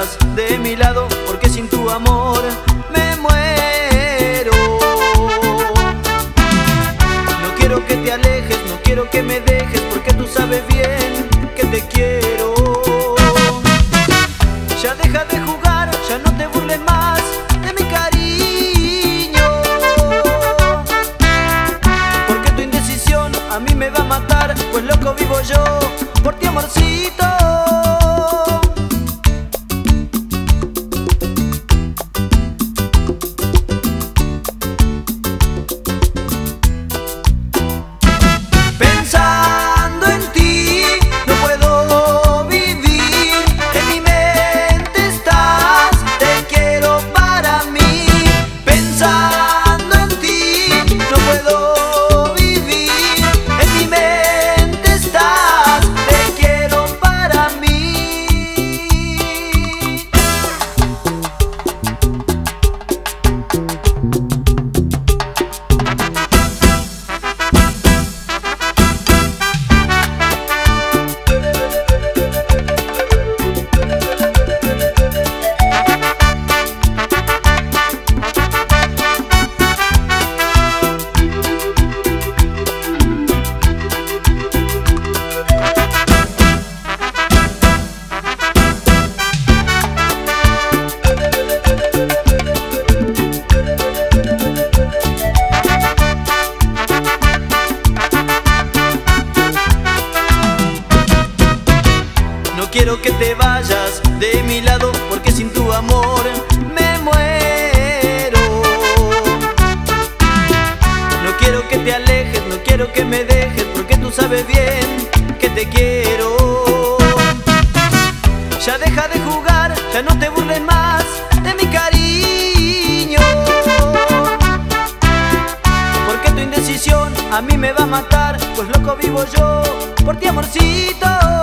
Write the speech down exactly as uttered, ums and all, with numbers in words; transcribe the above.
vayas de mi lado, porque sin tu amor me muero. No quiero que te alejes, no quiero que me dejes, porque tú sabes bien que te quiero. Ya deja de jugar, ya no te burles más de mi cariño, porque tu indecisión a mí me va a matar, pues loco vivo yo por ti, amorcito. Pensando en ti no puedo vivir, en mi mente estás, te quiero para mí. Pensando en ti no puedo vivir, en mi mente estás, te quiero para mí. No quiero que te vayas de mi lado, porque sin tu amor me muero. No quiero que te alejes, no quiero que me dejes, porque tú sabes bien que te quiero. Ya deja de jugar, ya no te burles más de mi cariño, porque tu indecisión a mí me va a matar, pues loco vivo yo por ti, amorcito.